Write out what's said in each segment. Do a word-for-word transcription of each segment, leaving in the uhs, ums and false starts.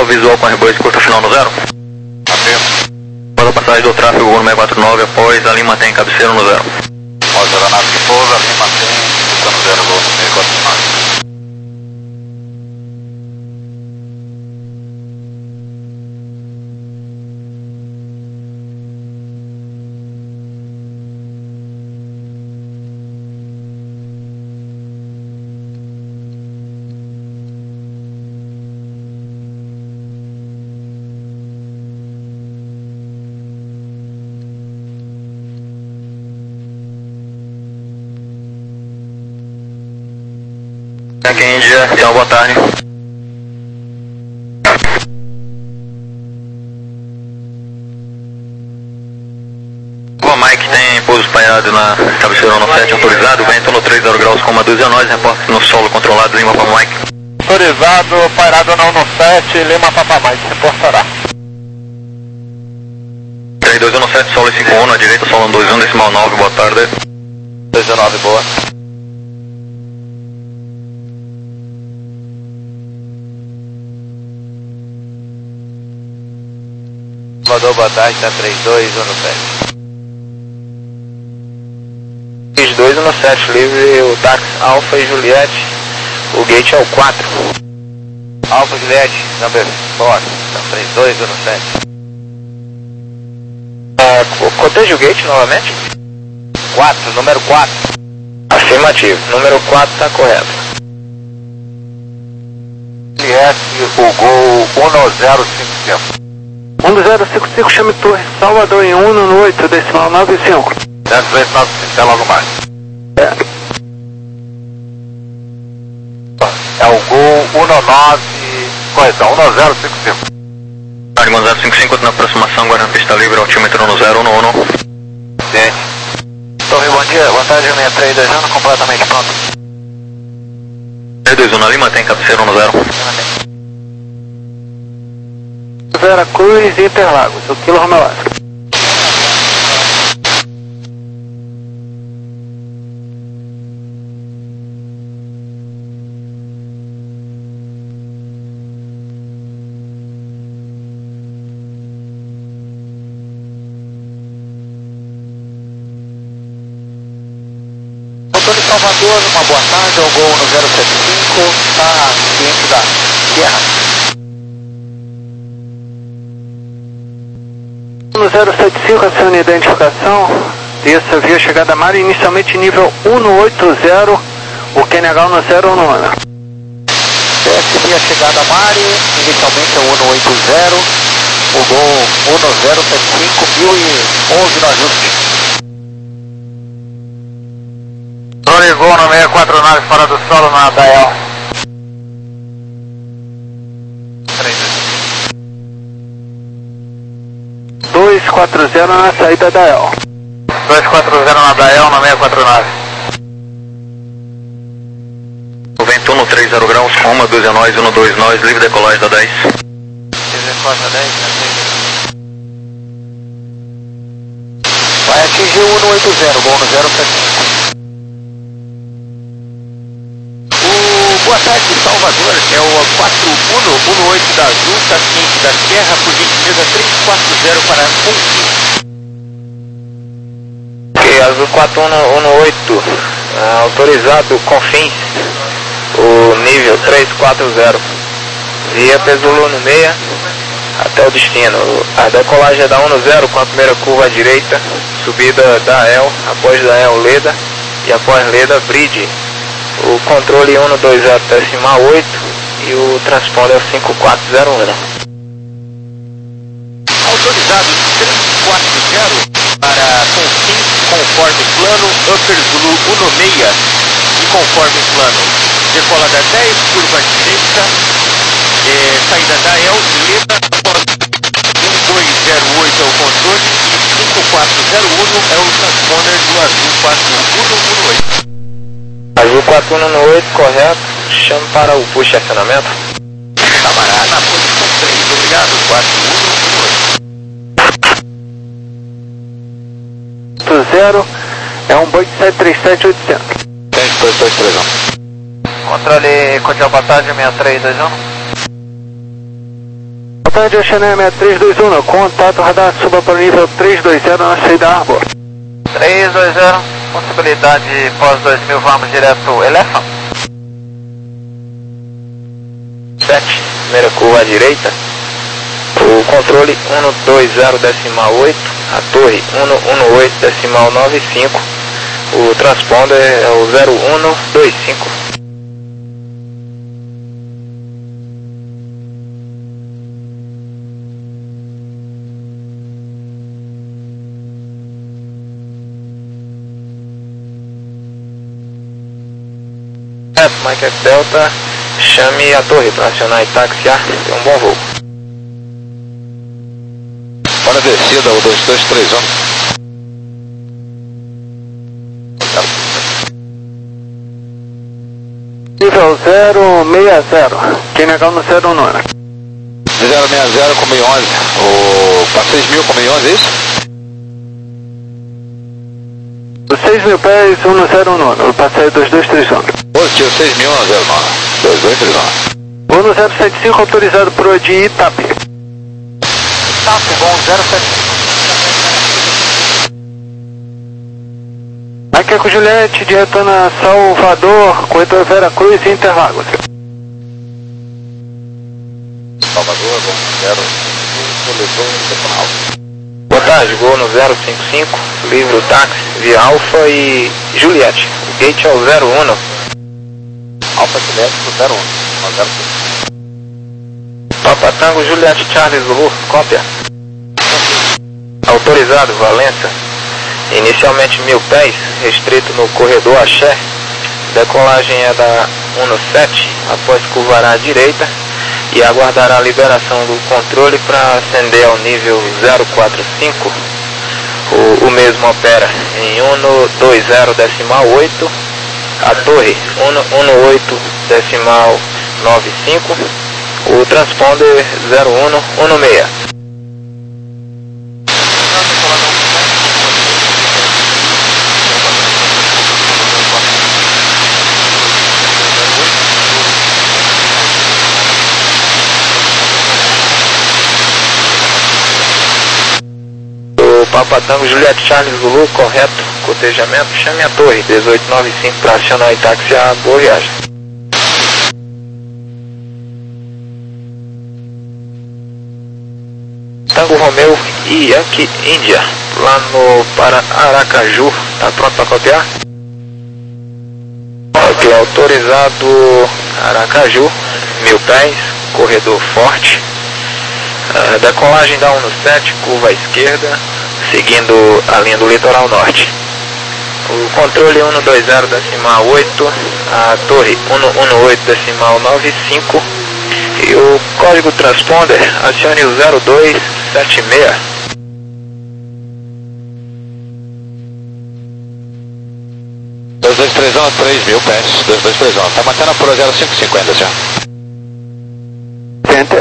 visual com R dois, curta final no zero. Atento. Após a passagem do tráfego no seis quatro nove, após a Lima tem cabeceira no zero. Após a aeronave que pousa, Lima tem, curta no zero, voo no seis quatro nove. Aqui em Índia, então boa tarde. O Mike tem pouso espalhado na cabeceira no sete, autorizado, vento no três zero graus, coma doze a nós, reporte no solo controlado, Lima para Mike. Autorizado, pairado não no sete, Lima para Mike, reportará. três dois um no sete, solo cinco um, na direita, solo dois um, decimal nove, boa tarde. dois nove, boa. Mandou boa tarde, tá três dois um no sete. três dois um no sete, livre o táxi Alfa e Juliette, o gate é o quatro. Alfa e Juliette, number four, tá três dois um no sete. Uh, coteja o gate novamente? quatro, número quatro. Afirmativo, número quatro tá correto. Juliette, o gol um zero cinco cinco. um zero cinco cinco, chame Torre Salvador em um no oito, decimal nove cinco. dez vezes nove cinco, é logo mais. É. É o gol um nove, correção, um zero cinco cinco. Arma zero cinco cinco, na aproximação, agora na pista livre, altímetro no zero um um. Sim. Torre, bom dia, boa tarde, sessenta e três, dejando completamente pronto. três dois um na Lima, tem cabeceira no zero. Vera Cruz e Interlagos, o Kilo Romeo Oscar. Antônio Salvador, uma boa tarde, o gol no zero sete cinco, está ciente da guerra. No zero sete cinco, acione a identificação. Desça via chegada a mar, inicialmente nível um no oito zero, o Q N H no zero um no. Desce via chegada a mar, inicialmente é o um no oito zero, o gol um no zero sete cinco, mil e onze no ajuste. Torre gol no seis quatro nove, fora do solo na Dael. dois quatro zero na saída da El. dois quatro zero na Dael, no seis quatro nove. O vento no três zero graus, coma doze a nós, um dois nós, livre decolagem da dez. Decolagem da dez, vai atingir o um no oito zero, gol no zero sete cinco. Boa tarde, Salvador, é o quatro um um no oito da Azul, está ciente da Serra, por gentileza três quatro zero para Confins. Ok, Azul quatro um um no oito, uh, autorizado Confins, o nível três quatro zero, via Pesulo no meia, até o destino. A decolagem é da um no zero com a primeira curva à direita, subida da El, após da El Leda, e após Leda Bridge. O controle um no dois zero decimal oito e o transponder cinco quatro zero um. Autorizado três quatro zero para Confins, conforme plano, Upper Zulu um no meia e conforme plano. Decolada dez, curva direita, é, saída da El, Leda, após um dois zero oito é o controle e cinco quatro zero um é o transponder do Azul quatro um um no oito. Azul quatro um no oito, correto. Chame para o push de acionamento. Camarada, na posição três, obrigado. quatro um um. zero é um Boeing sete três sete oitocentos. Tem, dois dois três um. Controle, continua passagem, sessenta e três dois um. tarde, Oceania seis três dois um, contato radar, suba para o nível três dois zero na saída Arbor. três dois zero, possibilidade pós dois mil, vamos direto Elephant. sete, primeira curva à direita. O controle um dois zero decimal oito, a torre um um oito decimal nove cinco, o transponder é o zero um dois cinco. Mike F Delta, chame a torre para acionar e taxiar, tem um bom voo. Olha a descida, o dois dois três um. Nível zero seis zero, quem negar no zero nove. zero seis zero com mil e onze, o para seis mil com mil e onze, é isso? Os seis mil pés, um zero nove, o passeio dois dois três um. Positivo, seis mil, zero nove, dois dois três um. um zero sete cinco, autorizado para o de Itape. Itape, bom, zero sete cinco. Aqui é com Juliette, de retorno a Salvador, corredor Vera Cruz e Interlagos. Salvador, bom, zero cinco, Interlagos. Boa tarde, gol no zero cinco cinco, livre o táxi via Alfa e Juliette. O gate é o zero um. Alfa Juliette zero um, zero cinco. Papa Tango, Juliette Charles Zulu, cópia. Autorizado, Valença. Inicialmente mil pés, restrito no corredor Axé. Decolagem é da um sete, após curvar à direita. E aguardar a liberação do controle para ascender ao nível zero quatro cinco. O, o mesmo opera em um dois zero decimal oito. A torre um um oito decimal nove cinco, o transponder zero um um seis. O Papa Tango, Juliette Charles Zulu, correto, cotejamento, chame a torre, dezoito noventa e cinco para acionar e taxiar, boa viagem. Tango Romeu e Yankee India, lá no para Aracaju, tá pronto para copiar? Ok, autorizado Aracaju, mil pés, corredor forte, uh, decolagem da um sete, curva à esquerda, seguindo a linha do litoral norte. O controle um dois zero decimal oito, a torre um um oito decimal nove cinco e o código transponder acione o zero dois sete seis. dois dois três um, três mil pés, dois dois três um, tá mantendo por zero cinco cinquenta já. Enter.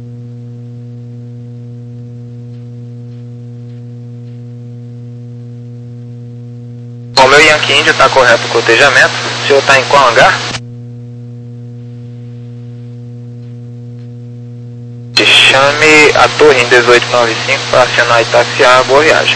O meu Yankee India está correto o cotejamento. O senhor está em qual hangar? Chame a torre em dezoito noventa e cinco para acionar e taxiar, boa viagem.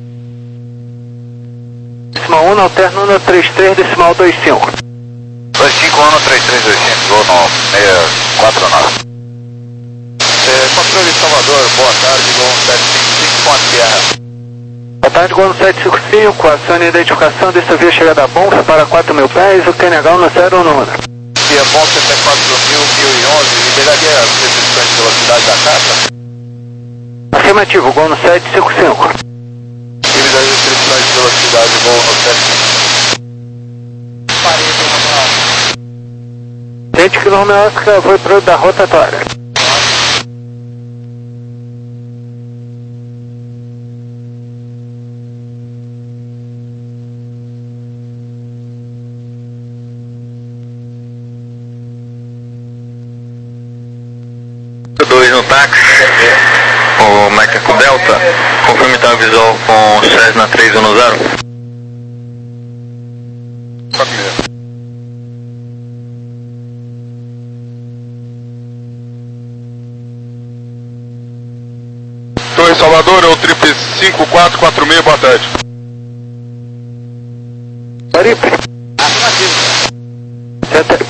Decimal um, alterno um três três, decimal dois cinco. dois cinco um, três três dois cinco, gol no seis quatro nove. É, controle Salvador, boa tarde, gol sete cinco cinco, ponto Sierra. Boa tarde, Gol sete cinco cinco, acione a identificação dessa via chegada a Bonf para quatro mil pés, o Q N H no zero um. Via Bonf até quatro mil, mil e onze, liberaria as restrições de velocidade da casa? Afirmativo, Gol sete cinco cinco. Livre das restrições de velocidade, gol no sete cinco cinco. Parede, Romeu. Gente que no Romeu Oscar foi pro da rotatória. dois no táxi, o Macaco Delta, confirme tá visual com Cessna três um zero. Salvador, é o trip cinco quatro quatro seis, boa tarde. Paripe. Afirmativo. Certo.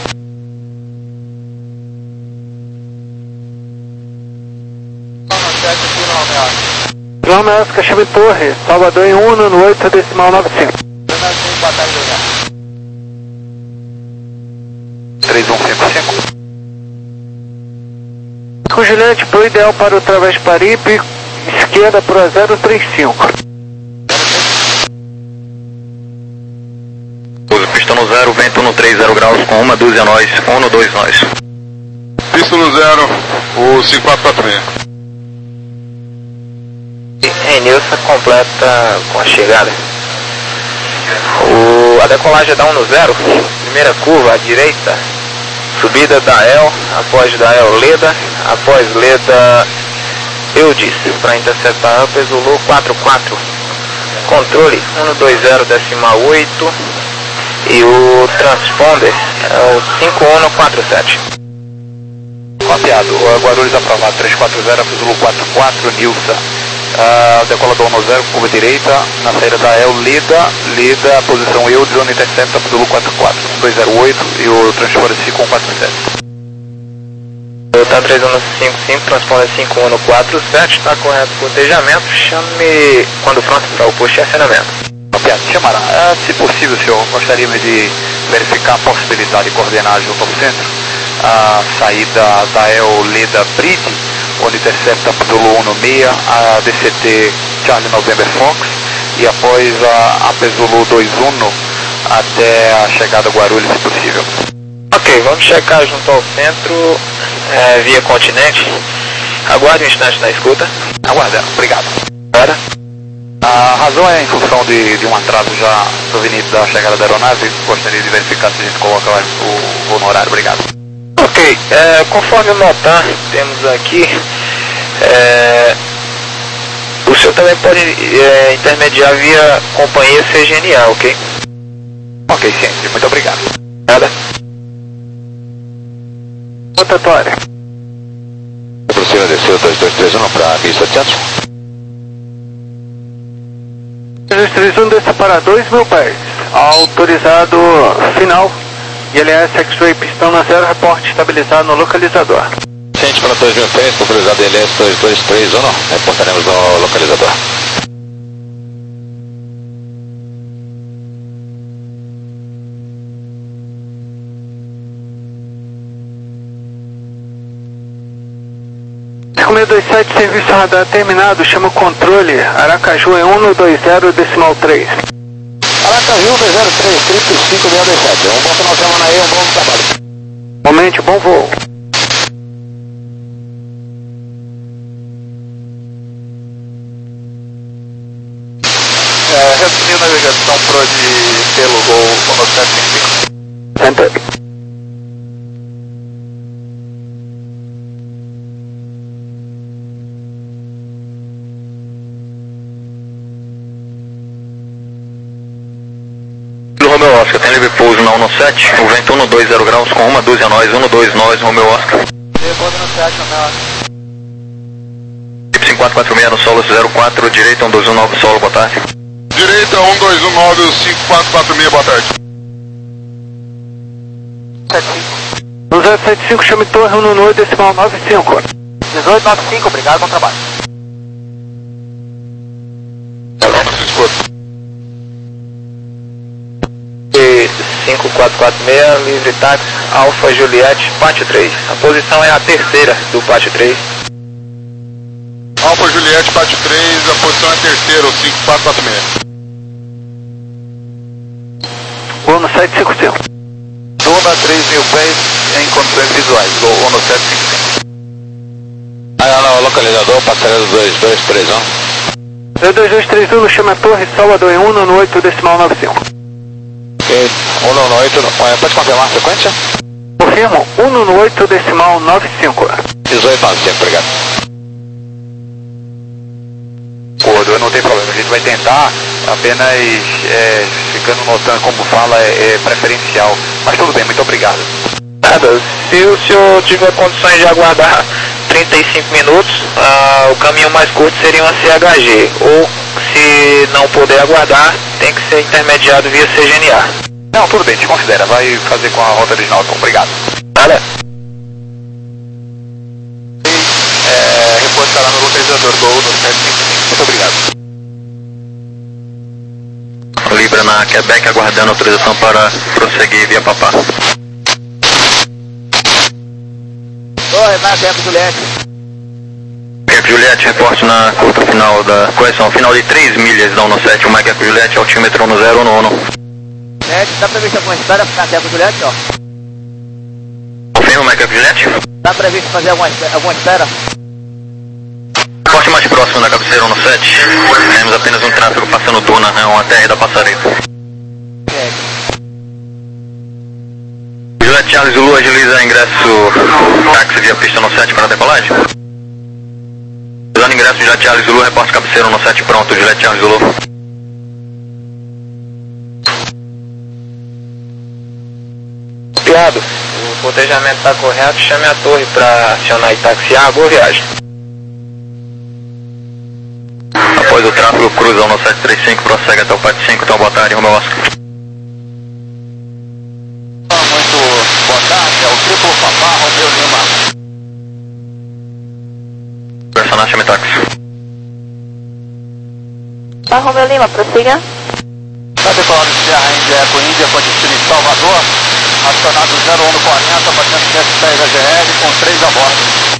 João Oscar, chame Torre, Salvador em um no oito decimal nove cinco. Boa tarde, Leonel. três um cinco cinco. Com Juliette, pro ideal para o Través Paripe, esquerda pro zero três cinco. Pista no zero, vento no três zero graus com uma dúzia nós, um no dois nós. Pista no zero, o cinco quatro quatro seis. Renilson completa com a chegada. O, a decolagem é da um no zero, primeira curva à direita, subida da E L, após da E L Leda, após Leda Eudes, para interceptar Upper Zulu quatro quatro, controle um dois zero decimal oito e o transponder é o cinco um quatro sete. Copiado, o Guarulhos aprovado, três quatro zero, Upper Zulu quatro quatro, Nilson. Uh, decolador no zero, curva direita, na saída da E L Lida, Lida, posição eu, drone intercepta, Zulu quatro quatro, um dois zero oito e o transponder cinco um quatro sete. Tá três um cinco cinco, transponder cinco um quatro sete, está correto o cotejamento, chame quando pronto para o posto de acionamento. Copiado, chamará. Uh, se possível, senhor, gostaríamos de verificar a possibilidade de coordenar junto ao centro a saída da E L Lida Bride, onde intercepta Zulu um no seis, a D C T Charlie November Fox e após a, a Zulu dois um até a chegada a Guarulhos, se possível. Ok, vamos checar junto ao centro, é, via continente. Aguarde um instante na escuta. Aguarda, obrigado. Para. A razão é em função de, de um atraso já proveniente da chegada da aeronave. Gostaria de verificar se a gente coloca o voo no horário, obrigado. Ok, é, conforme notar, temos aqui, é, o senhor também pode é, intermediar via companhia C G N A, ok? Ok, ciente, muito obrigado. Nada. Rotatória. Aproxima desceu dois dois três um para mil e setecentos. dois três um desce para dois mil pés. Autorizado final. I L S X-Ray pistão na zero, reporte estabilizado no localizador. Ciente para dois mil pés, localizado I L S dois dois três um, reportaremos no localizador. cinco seis dois sete, serviço radar terminado, chama o controle, Aracaju é um dois zero decimal três. Aracaju dois zero três, triplo cinco seis dois sete, um bom final de semana aí, um bom trabalho. Momente, bom voo. É, resumindo a navegação pro de pelo Gol no sete cinco cinco. Enter. Romeu Oscar, tem livre pouso na um no sete, o vento um no dois zero graus com uma dúzia nós, um no dois nós, Romeu Oscar. Pouso no sete, Romeu Oscar. cinco quatro quatro seis no solo zero quatro, direita um dois um nove solo, boa tarde. Direita um dois um nove, cinco quatro quatro seis, boa tarde. No zero sete cinco, chame torre um no oito decimal nove cinco. dezoito nove cinco, obrigado, bom trabalho. cinco quatro quatro seis, livre táxi, Alfa Juliette, Pátio três. A posição é a terceira do Pátio três. Alfa Juliette, Pátio três, a posição é a terceira, o cinco quatro quatro seis. Voo no sete cinco cinco. Duna três mil pés em condições visuais, Gol no sete cinco cinco. Aí no localizador, passarela dois dois três um. dois dois três um, chama torre, Salvador em um no oito decimal nove cinco. Ok, um no oito, pode confirmar a frequência? Confirmo, um no oito decimal nove cinco. dezoito nove cinco, obrigado. Acordo, não tem problema, a gente vai tentar apenas é, ficando notando como fala é, é preferencial, mas tudo bem, muito obrigado. Nada, se o senhor tiver condições de aguardar trinta e cinco minutos, ah, o caminho mais curto seria uma C H G, ou se não puder aguardar, tem que ser intermediado via C G N A. Não, tudo bem, te considera, vai fazer com a rota original, então, obrigado. Vale. É, reforço estará no localizador Gol no sete cinco cinco, muito obrigado. Libra na Quebec aguardando autorização para prosseguir via Papá. Oi, Marco, Eco Juliette. Eco Juliette, reporte na curta final da correção, final de três milhas da Uno sete, o Mike Eco Juliette, altímetro no zero no Uno. Net, dá previsto alguma espera para a Eco Juliette, ó? Confirma, Mike Eco Juliette? Dá previsto fazer alguma, alguma espera? Porte mais próximo da cabeceira Uno sete, temos apenas um tráfego passando duna, é uma T R da Passareta. É. Juliette Charles Zulu agiliza ingresso táxi via pista no sete para decolagem. Usando ingresso Juliette Charles Zulu, reporte cabeceira no sete pronto, Juliette Charles Zulu. Piado, o cotejamento está correto, chame a torre para acionar e taxiar, boa viagem. Após o tráfego, cruza Uno sete três cinco, prossegue até o P A T cinco, então boa tarde, Romeu Oscar. Muito boa tarde, é o triplo Papá Romeu Lima. Personagem, chame táxi. Papá Romeu Lima, prossiga. Está decolado de Sierra Índia Eco Índia com destino em Salvador, acionado zero um quarenta, batendo T S H G R com três a bordo.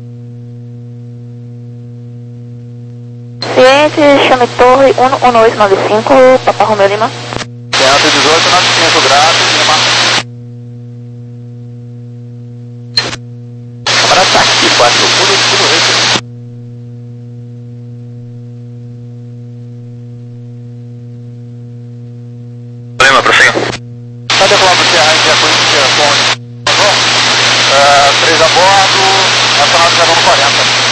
Ciente, chame torre um um dois nove cinco, Papá Romeu Lima. cento e dezoito, nove cinco, grato, Lima. Camarada táxi quatro, puro, puro reto. Lima, prossiga. Está decolado de Sierra Índia Eco Índia com três a bordo, acionado zero um quarenta.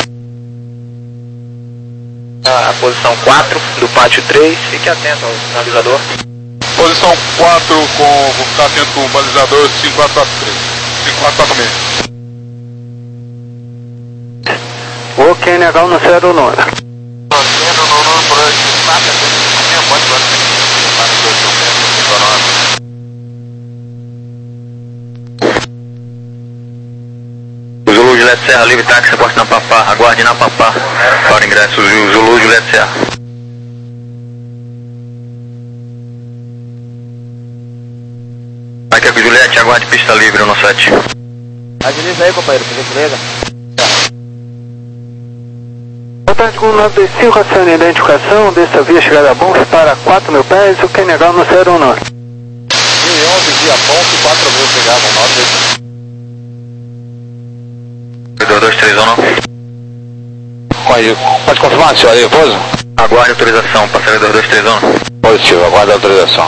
A posição quatro do pátio três, fique atento ao sinalizador. Posição quatro, com, vou ficar atento com o balizador cinco quatro quatro três. cinco quatro quatro seis. O Q N H no zero nove. Mantendo no número por hoje, mata tempo, pode Zulu Juliette Serra, livre táxi, reporte na Papá, aguarde na Papá para ingresso, Zulu Juliette Serra. Mike Eco Juliette, aguarde pista livre no sete. Agiliza aí, companheiro, por gentileza. Boa tarde, com nove dois cinco, acione a identificação desta via chegada a Bonf para quatro mil pés, o Q N H no zero nove. mil e onze, via Bonf, quatro mil chegavam, nove dois. dois dois três um. Pode, pode confirmar, senhor Ivoso? Aguarde autorização, passageiro dois dois três um. Positivo, aguarda a autorização.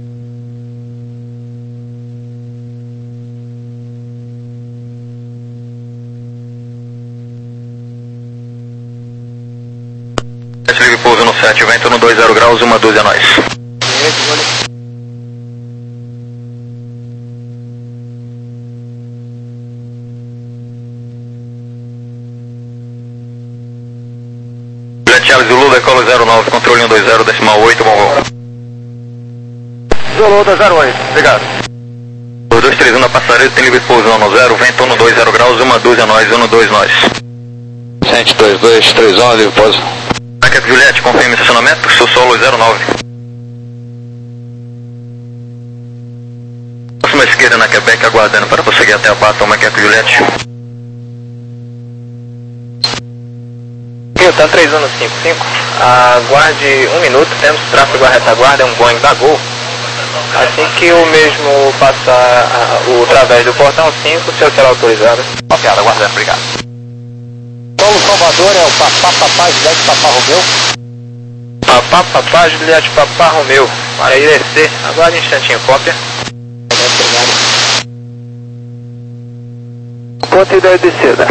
Esse livre pouso no sete, vento no dois zero graus, uma dúzia a nós. Charles Zulu, decola zero nove, controle um dois zero, decimal oito, bom voo. Zulu da zero oito, obrigado. dois dois três um na Passareta, tem livre pouso no zero, vento no dois zero graus, uma dúzia a nós, um dois nós. Cente dois dois três um, livre pouso. Mike Eco Juliette, confirme estacionamento, sou solo zero nove. Próxima esquerda na Quebec, aguardando para prosseguir até a Pata, Mike Eco Juliette. Hilton três um cinco cinco, aguarde um minuto, temos tráfego à retaguarda, é um Boeing da Gol. Assim que o mesmo passar a, o através do portão cinco, o senhor será autorizado. Ok, aguardando, obrigado. Paulo Salvador é o Papá Papá Juliette Papá Romeu. Papá Papá Juliette Papá Romeu, para I R C, aguarde um instantinho, cópia. Ponto ideia de descida.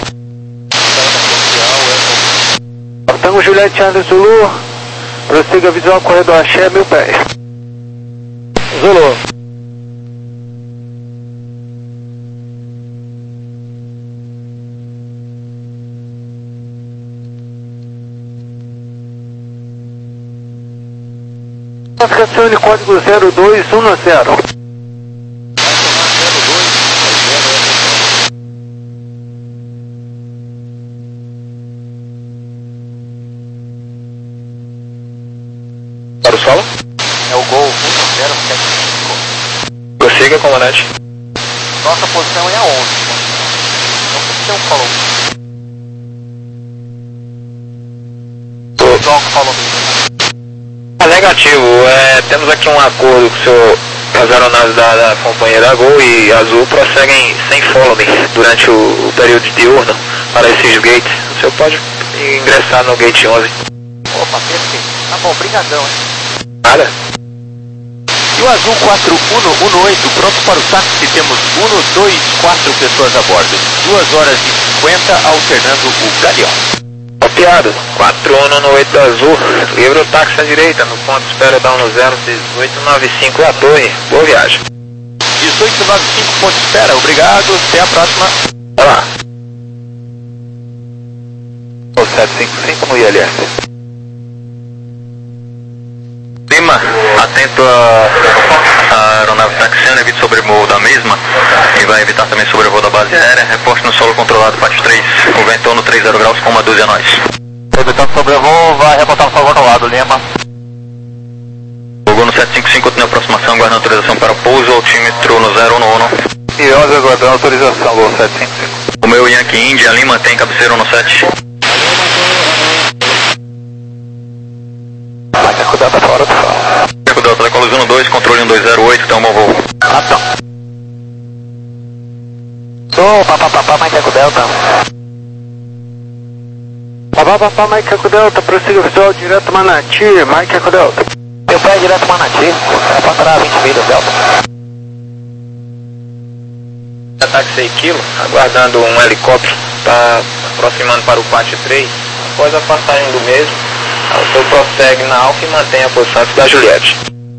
Tango Juliette Charles Zulu, prossiga visual corredor Axé, mil pés. Zulu. Classificação de código zero dois um zero. Para o solo? É o Gol um zero sete cinco. Prossiga, comandante. Nossa posição é a onze. Não precisa ter um follow. Jogo follow me. Ah, negativo. É, temos aqui um acordo com o senhor. As aeronaves da, da companhia Gol e Azul prosseguem sem follow me durante o, o período diurno para esses gates. O senhor pode ingressar no gate onze. Opa, perfeito. Tá bom, brigadão, hein? Nada. E o Azul quatro um um oito, pronto para o táxi, temos um, dois, quatro pessoas a bordo. duas horas e cinquenta, alternando o galeão. Copiado. quatro um um oito Azul. Livre o táxi à direita, no ponto de espera da um zero dezoito nove cinco a torre. Boa viagem. dezoito nove cinco, ponto de espera. Obrigado, até a próxima. Vai lá. O sete cinco cinco no I L S. Lima, atento a, a aeronave taxiana, evite sobrevoo da mesma e vai evitar também sobrevoo da base aérea. Reposte no solo controlado, parte três, o ventono trinta graus com uma dúzia a nós. Evitando sobrevoo, vai reportar no solo controlado, Lima. Fogo no sete cinco cinco, tem aproximação, guarda autorização para pouso, altímetro no zero um um. E onze aguardando autorização, Gol sete cinco cinco. O meu Yankee India, Lima, tem cabeceiro no sete. Marco Delta fora do solo. Marco Delta, decola um dois, controle um dois zero oito, tem um bom voo. Ação. Sou papapá, Marco Delta. Papapá, Mike Eco Delta, prossiga visual direto Manati, Mike Eco Delta. Meu pé é direto Manati, passará vinte milhas, Delta. Ataque seis quilos, aguardando um helicóptero, está aproximando para o pátio três. Após a passagem do mesmo, o senhor prossegue na Alfa e mantém a posição da Juliette.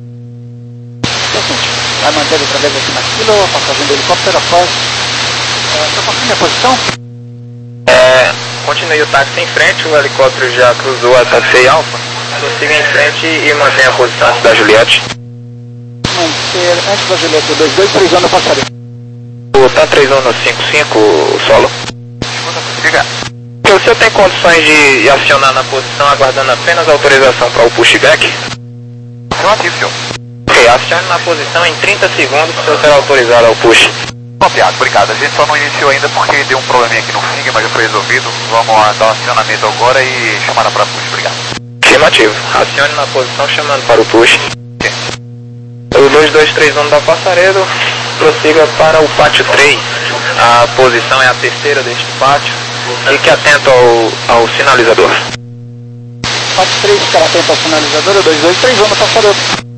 Vai manter outra vez aqui na fila, passagem do helicóptero após. Estou passando a posição? É, continue o táxi em frente, o helicóptero já cruzou a taxi Alfa. Prossiga em frente e mantém a posição da Juliette. Manter antes da Juliette, dois dois três anos passaria. O T A três um cinco cinco, solo. Diga. O senhor tem condições de acionar na posição aguardando apenas autorização para o pushback? Afirmativo, senhor. Ok, acione na posição em trinta segundos, o senhor será autorizado ao push. Copiado, obrigado. A gente só não iniciou ainda porque deu um probleminha aqui no F I G, mas já foi resolvido. Vamos lá, dar um acionamento agora e chamar para push, obrigado. Afirmativo. Acione na posição chamando para o push. O dois dois três um da Passaredo, prossiga para o pátio três. A posição é a terceira deste pátio. Fique atento ao, ao sinalizador. Pátio três, ficar atento ao sinalizador, dois dois três anos passaria.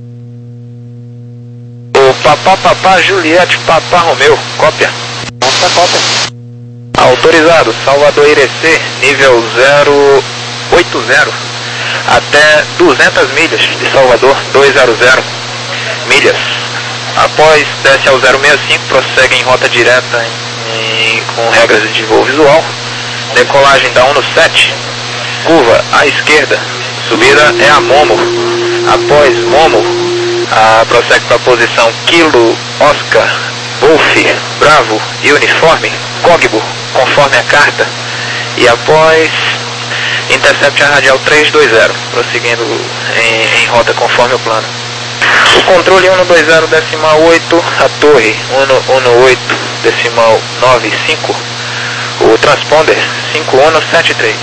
O Papá Papá Juliette Papá Romeu, cópia. Nossa cópia. Autorizado, Salvador Irecê, nível zero oito zero, até duzentas milhas de Salvador, duzentas milhas. Após desce ao zero seis cinco, prossegue em rota direta em, em, com regras de voo visual. Decolagem da um no sete, curva à esquerda, subida é a Momo. Após Momo, a, prossegue para a posição Kilo, Oscar, Golf, Bravo e Uniforme, Cogbo, conforme a carta. E após, intercept a radial trezentos e vinte, prosseguindo em, em rota conforme o plano. O controle um dois zero decimal oito, a torre um um oito decimal nove cinco, o transponder cinco um sete três.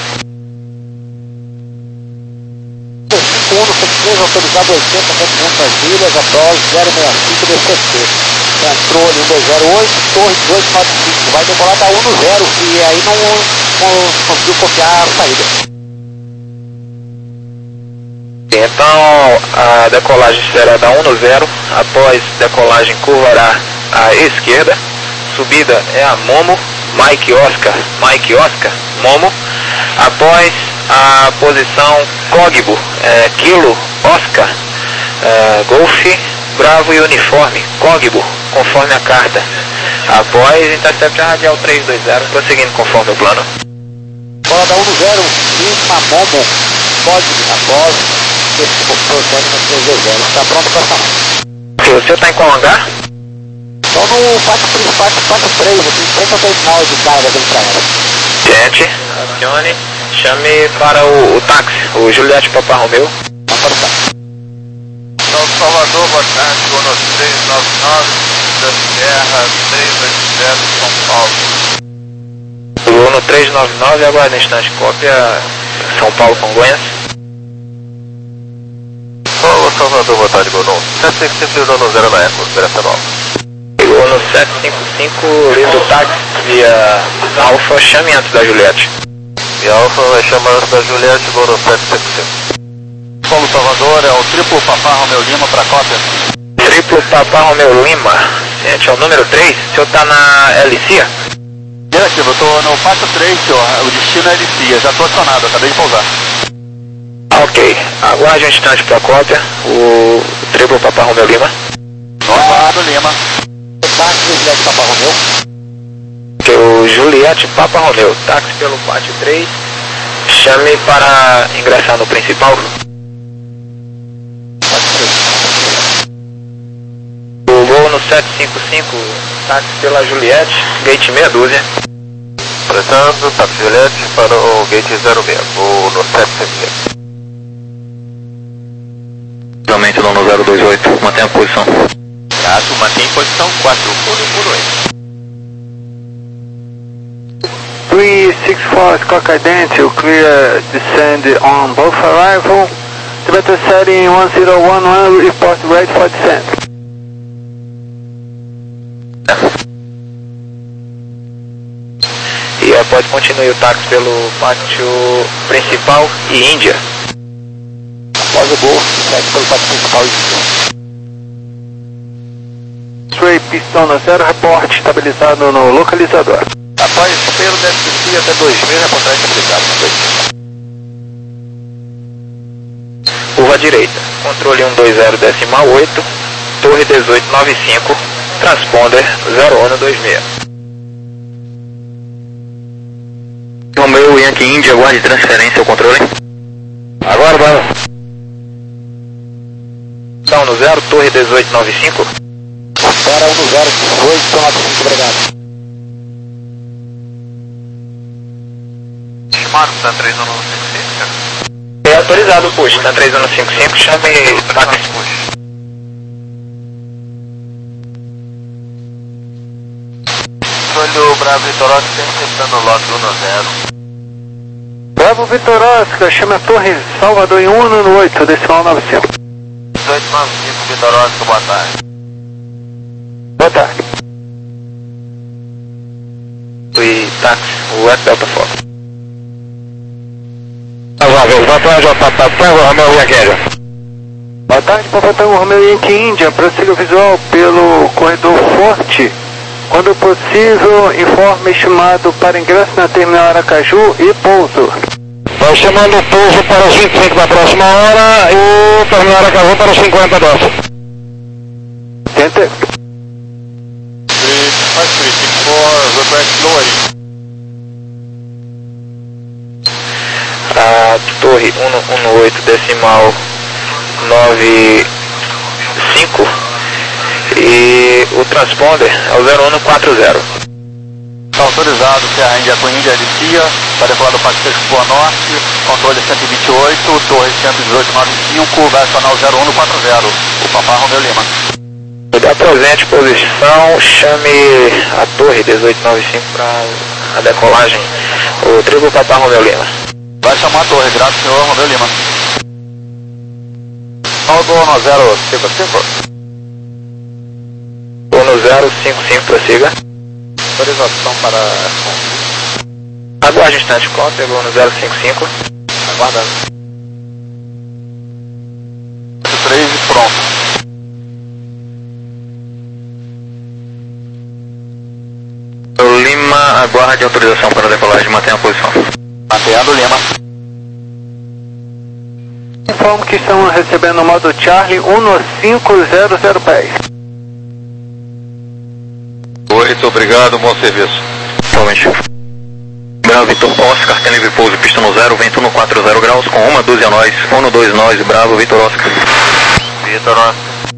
cinco um sete três, autorizado oitenta setecentas milhas, após zero seis cinco D C C. Controle um dois zero oito, torre dezoito nove cinco, vai decolar da um zero e aí não, não conseguiu copiar a saída. Então a decolagem será da um zero, após decolagem curvará à esquerda, subida é a Momo, Mike Oscar, Mike Oscar, Momo, após a posição Cogbo, é, Kilo, Oscar, é, Golf, Bravo e Uniforme, Cogbo, conforme a carta. Após intercept a radial trezentos e vinte, prosseguindo conforme o plano. Bola da um zero, Lima Momo, Cogbo, após que procede no três dois zero. Está pronto para chamar. Se você está em qual hangar? Estou no pátio principal, pátio três, aqui em frente ao terminal de carga daquele planeta. Gente, acione, chame para o, o táxi, o Juliette Papa Romeu. Vamos para o táxi. Salvador, boa tarde, Gono três nove nove, da Serra três oito zero, São Paulo. Gono três nove nove, aguarda um instante, cópia São Paulo, Congonhas. Olá, Salvador, boa tarde, Gono. sete cinco cinco Gono zero na Eco, Esperança Nova. Gono sete cinco cinco, lindo táxi, via Alfa, chame antes da Juliette. E Alfa vai chamar antes da Juliette, Gono sete cinco cinco. Paulo Salvador, é o triplo Papá Romeu Lima para cópia. Triplo Papa Romeu Lima, gente, é o número três, o senhor está na L C I A? Negativo, eu estou no pátio três, senhor, o destino é L C I A, já estou acionado, acabei de pousar. Ok, aguarde um instante para a cópia, o triplo Papa Romeu Lima. Eduardo Lima. O táxi do Juliette Papa Romeu. Que o Juliette Papa Romeu, táxi pelo pátio três, chame para ingressar no principal. O voo no sete cinco cinco, táxi pela Juliette, gate meia dúzia. Apresentando, táxi Juliette para o gate zero seis, voo no sete cinco cinco. Aumento no zero dois oito, mantenha a posição. Gato, mantém em posição quatro um um oito. three six four Squawk Identity, clear descend on both arrival. Altimeter setting one zero one one, report ready for descent. E após continue o táxi pelo pátio principal e Índia. Após o gol, segue pelo pátio principal e Índia. X-ray pistão na zero, reporte estabilizado no localizador. Após pelo D S C até dois mil, reportagem estabilizado. Curva direita, controle um dois zero decimal oito, torre dezoito noventa e cinco, transponder zero um dois seis. Romeu Yankee India, aguarde transferência ao controle. Aguardando. Down no zero, torre dezoito noventa e cinco. Espera um no zero dezoito, noventa e cinco, obrigado. Chamado, está três um cinco cinco. É autorizado o push, na três um cinco cinco, chame táxi. Olho Bravo Vitor Oscar, receptando log um zero. Bravo Vitor Oscar, chama a torre Salvador em um no oito, decimal nove cinco. dezoito noventa e cinco Vitor Oscar, boa tarde. Boa tarde. E táxi, o West Delta Fox. Boa tarde, Papa Tango Romeu Yankee. Boa tarde, Papa Tango Romeu Yankee Índia, prossiga visual pelo corredor forte. Quando possível, informe estimado para ingresso na terminal Aracaju e pouso. Estou chamando o pouso para os vinte e cinco da próxima hora e terminal Aracaju para os cinquenta dessa. Tente. five three six four, request lowering. A torre um um oito decimal nove cinco e o transponder é o zero um quatro zero. Está autorizado que a Índia com Índia L C I A, para decolar do Pacífico Boa Norte, controle cento e vinte e oito, torre cento e dezoito noventa e cinco, vai acionar o zero um quatro zero, o Papá Romeu Lima. Da presente posição, chame a torre dezoito noventa e cinco para a decolagem, o tribo Papá Romeu Lima. Vai chamar a torre, grato senhor Romeu Lima. Aldo no zero cinco cinco. no zero cinco cinco, prossiga. Autorização para... Aguarde um instante, conta, pegou no zero cinco cinco. Aguardando. três e pronto. Lima, aguarde autorização para a decolagem, mantenha a posição. Mantendo Lima. Informo que estamos recebendo o modo Charlie um cinco zero zero pés. Oito, obrigado, bom serviço. Somente. Hotel Vitor Oscar, tem livre pouso, pista no zero, vento no quatro zero graus, com uma dúzia nós, um no dois nós, Bravo, Vitor Oscar. Vitor Oscar.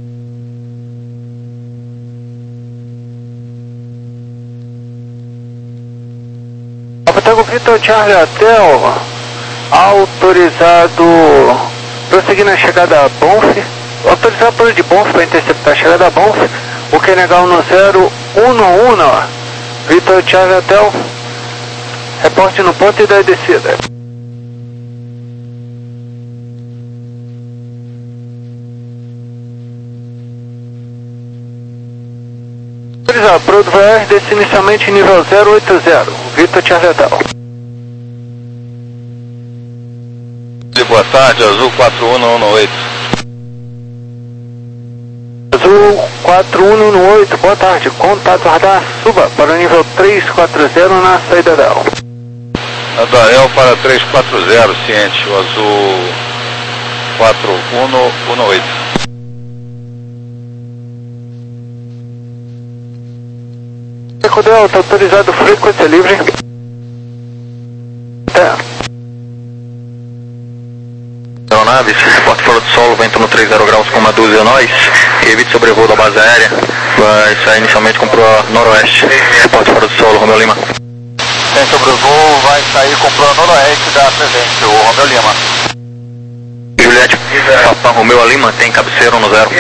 Botafogo Vitor Charlie Hotel, autorizado prosseguir na chegada a Bonf, autorizado por de Bonf para interceptar a chegada a Bonf, o Q N H um zero um um, Vitor Charlie Hotel, reporte no ponto e da descida. Autorizado, Prodo V R, desce inicialmente nível zero oito zero, Vitor Charlie Hotel. Boa tarde, Azul quatro um um oito. Azul quatro um um oito, boa tarde, contato radar, suba para o nível três quatro zero na saída da El. A da El para três quatro zero, ciente, o Azul quatro um um oito. Eco Delta, autorizado, frequência livre. Tá. Aeronaves, reporte fora do solo, vento no três zero graus com uma dúzia nós, evite sobrevoo da base aérea, vai sair inicialmente com proa noroeste, reporte fora do solo, Romeu Lima. Tem sobrevoo, vai sair com proa noroeste da presente, o Romeu Lima. Juliette, Papa Romeu Lima, tem cabeceira no zero.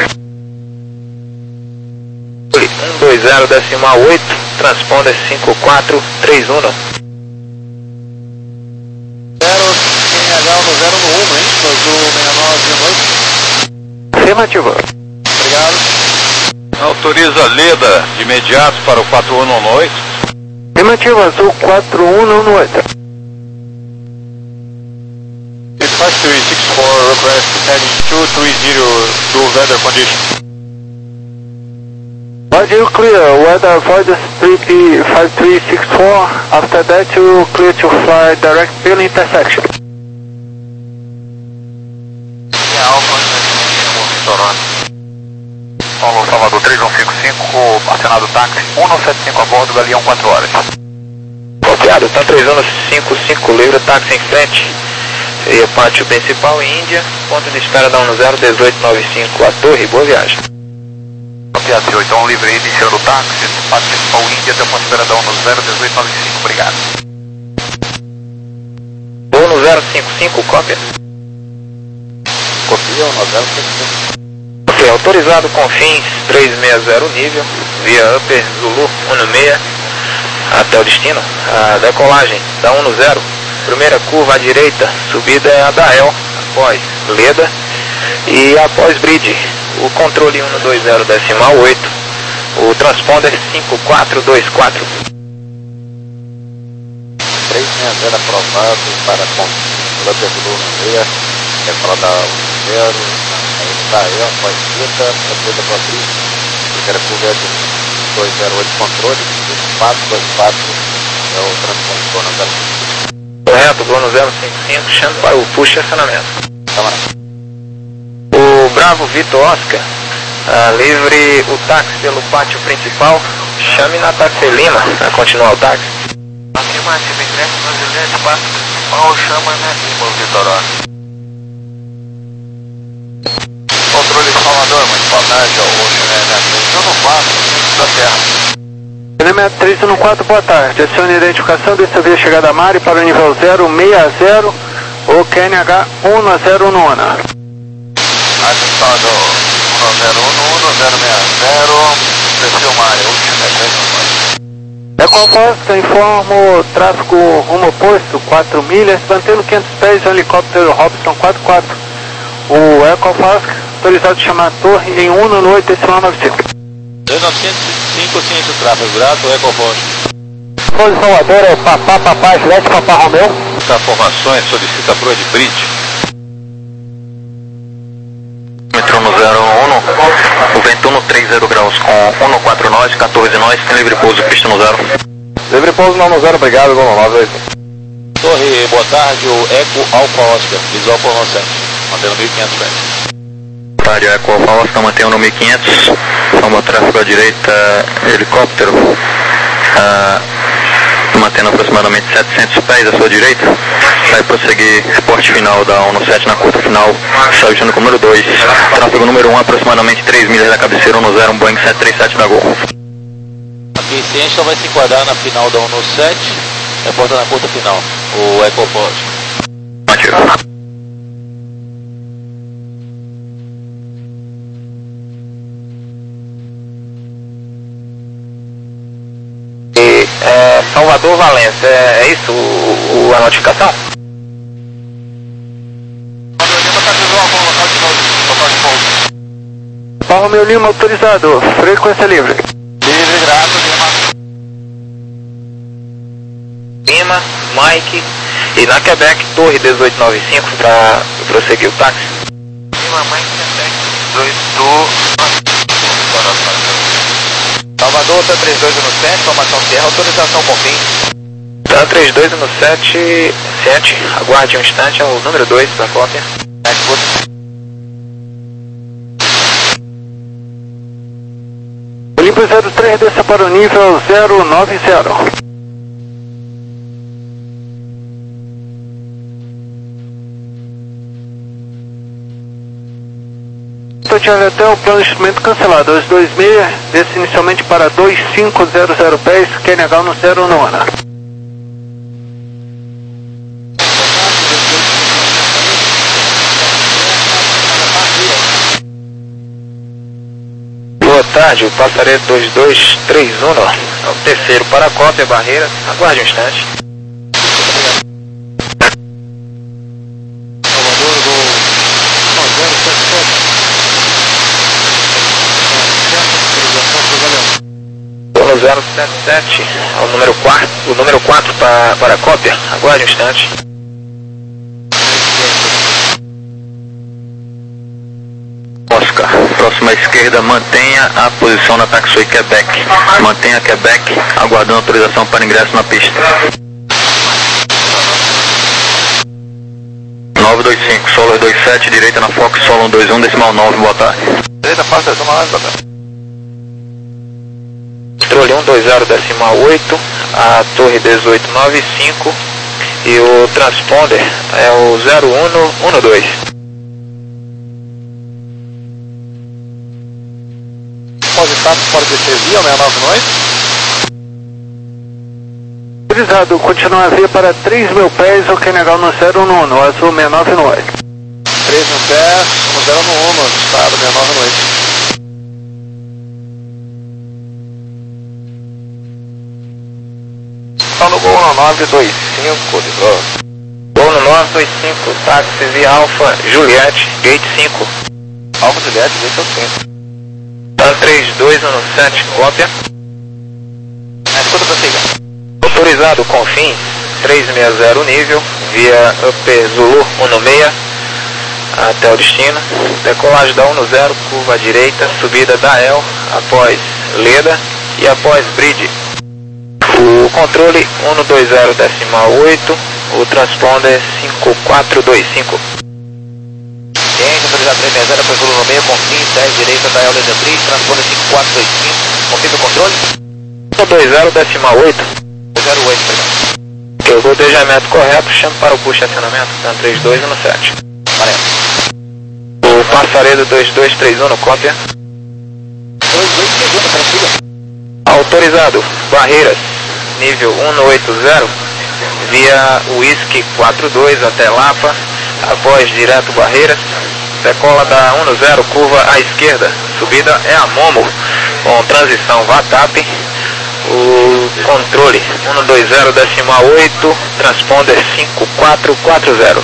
um dois zero decimal oito, transponder cinco quatro três um. zero no um, hein? Azul sessenta e nove oito. Afirmativo. Obrigado. Autoriza Leda de imediato para o quatro um um oito. Afirmativo, Azul quatro um um oito. five three six four, request heading two three zero to weather condition. Roger, you clear, weather void five three six four, after that you clear to fly direct pela intersection. Paulo Salvador três um cinco cinco, acionado táxi um um sete cinco a bordo, Galeão quatro horas. Copiado, tá três um cinco cinco, livre, táxi em frente, e pátio principal em Índia, ponto de espera da um zero dezoito noventa e cinco, a torre, boa viagem. Copiado, senhor, então livre iniciando o táxi, pátio principal Índia, até ponto de espera da um zero dezoito noventa e cinco, obrigado. Voo no zero cinco cinco, cópia. Copia o zero cinco cinco. Ok, autorizado com fins trezentos e sessenta nível, via Upper Zulu um seis, até o destino. A decolagem da um zero, primeira curva à direita, subida é a da El, após Leda, e após Bridge, o controle um dois zero decimal oito, o transponder cinco quatro dois quatro. três seis zero aprovado para com Upper Zulu um seis, decola da um zero, da El, após Leda, saída para Bridge, primeira curva é de dois zero oito controle, quatro dois quatro é o transponder no zero cinco. Correto, Bruno zero cinco cinco, chame para o push acionamento. Câmara. O Bravo Vitor Oscar, ah, livre o táxi pelo pátio principal, chame na táxi Lima a continuar o táxi. Afirmativo, ingresso brasileiro, pátio principal, chama na Lima, Vitor Oscar. Controle Salvador, muito boa tarde, ao Oceano no quatro, da Terra. Elemento três um quatro, boa tarde. Adicione a identificação dessa via chegada a Mari para o nível zero seis zero, o Q N H um zero um um. Atenção do um zero um um, zero seis zero, desceu Mari, última é Ecofox, informo tráfego rumo oposto, quatro milhas, mantendo quinhentos pés, um helicóptero Robson quatro quatro. O Ecofox, autorizado de chamar a torre em um no oito decimal nove cinco. novecentos e cinco, ciência tráfego, grato, Ecofox. Foi Salvador, é Papá, Papá, Juliette, Papá Romeu. Tá, formações, solicita a proa de Bridge. Metrô no zero um, o vento no três zero graus com um quatro nós, quatorze nós, tem livre pouso, pista no zero. Livre pouso não no zero, obrigado, vamos nove oito. Torre, boa tarde, o Eco Alfa Oscar, visual por Ronsete, mantendo mil e quinhentos pés. Boa tarde, Eco Alfa Oscar, mantendo no mil e quinhentos, forma tráfego à direita, helicóptero, ah, mantendo aproximadamente setecentos pés à sua direita. Vai prosseguir esporte final da um no sete na curta final, saltando com o número dois. Tráfego número um, aproximadamente três milhas da cabeceira, um no zero, um Boeing sete três sete da Gol. Ok, Ciência vai se enquadrar na final da um no sete, reporta na curta final, o EcoPod. Ativo. E, é, Salvador Valência, é, é isso o, o, a notificação? Papa Romeo Lima autorizado, frequência livre. Livre, grato, Lima. Lima, Mike, e na Quebec, Torre dezoito noventa e cinco para prosseguir o táxi. Lima, Mike, Quebec, dezoito. Salvador, T três dois um sete, formação Sierra, autorização por fim. Tá três dois um sete, sete, aguarde um instante, é o número dois para cópia. Olimpo zero três, desça para o nível zero nove zero. Charlie Hotel, plano de instrumento cancelado, dois dois seis, desce inicialmente para dois cinco zero zero pés, Q N H no zero nove. Boa tarde, o passaredo dois dois três um, é o terceiro para a cópia, barreira, aguarde um instante. zero sete sete, é o número quatro, o número quatro para, para a cópia, aguarde um instante. Oscar, próxima à esquerda, mantenha a posição na Taxway Quebec. Mantenha Quebec, aguardando autorização para ingresso na pista. nove dois cinco, Solar dois sete, direita na Fox, Solo um dois um, decimal nove, boa tarde. Direita, Fox, decimal nove, boa tarde. Controle um dois zero, decimal oito, a torre dezoito noventa e cinco e o transponder é o zero um um dois. Positado, pode descer via, sessenta e nove noite. Autorizado, continua a via para três mil pés, o Q N H no zero nove, azul sessenta e nove noite. três mil pés, no zero nove, estado sessenta e nove noite. No Gol no nove dois cinco, de novo. Gol no nove dois cinco, táxi via Alfa Juliette, gate cinco. Alfa Juliette, gate cinco. Tá três dois um sete, cópia. É, escuta pra siga. Autorizado com fim, trezentos e sessenta nível, via Up Zulu um seis, até o destino. Decolagem da um zero, curva à direita, subida da El, após Leda e após Bridge. O controle um dois zero decimal oito, o transponder cinco quatro dois cinco. Ciência, autorizado três seis zero, Zulu no meio, confim, dez direita da El Leda Bridge, transponder cinco quatro dois cinco, confirme o controle? um dois zero decimal oito. zero oito, perdão. Que o rodejamento correto, chama para o push de acionamento, tá três dois um sete. Valeu. O passaredo dois dois três um, cópia. dois dois três um, para siga. Autorizado, barreiras, nível um oito zero, via Whisky quatro dois até Lapa, após direto barreiras, decola da um zero, curva à esquerda, subida é a Momo, com transição V A T A P, o controle um dois zero decimal oito, transponder cinco quatro quatro zero.